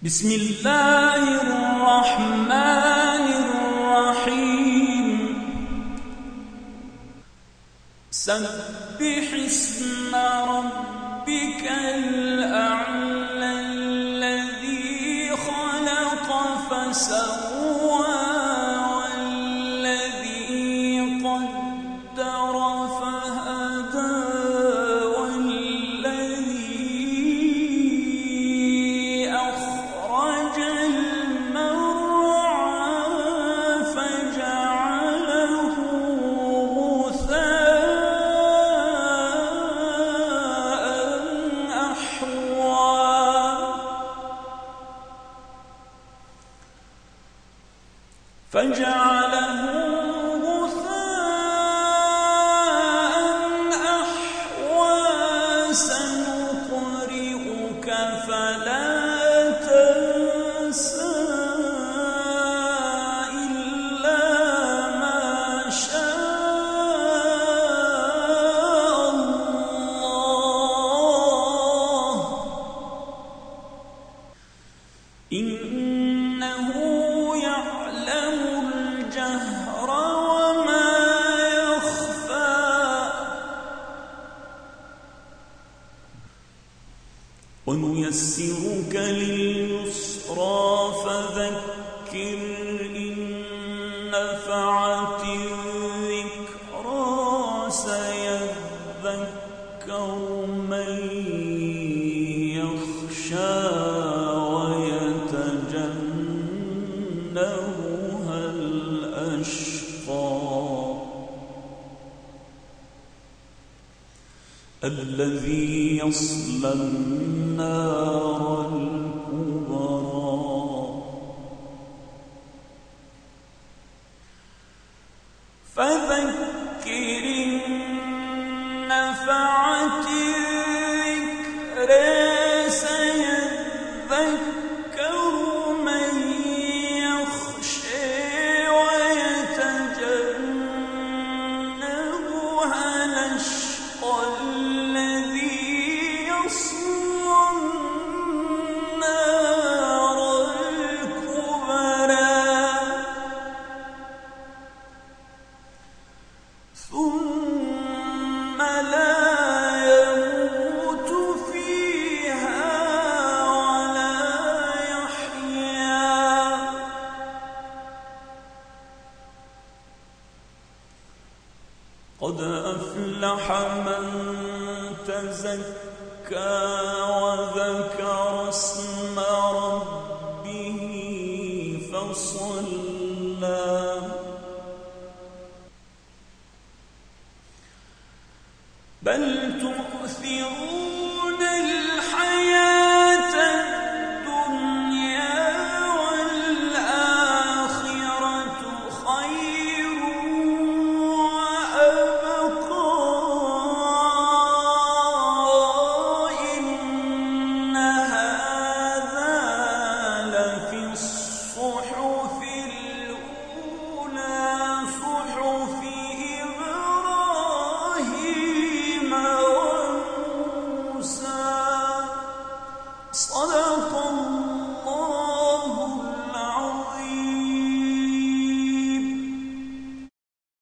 بسم الله الرحمن الرحيم. سبح اسم ربك الأعلى الذي خلق فسوى والذي قدر فهدى والذي أخرج المرعى فجعله غثاء أحوى سنقرئك فلا تنسى إلا ما شاء الله إنه يعلم الجهر وما يخفى ونيسرك لليسرى فذكر إن نفعت الذكرى سيذكر من يخشى ويتجنبها الأشقى الذي يصلى النار الكبرى فذكر إن نفعت الذكرى سيذكر من يخشى ويتجنبها الأشقى الذي يصلى النار الكبرى ثم لا يموت فيها ولا يحيا قد أفلح من تزكى وذكر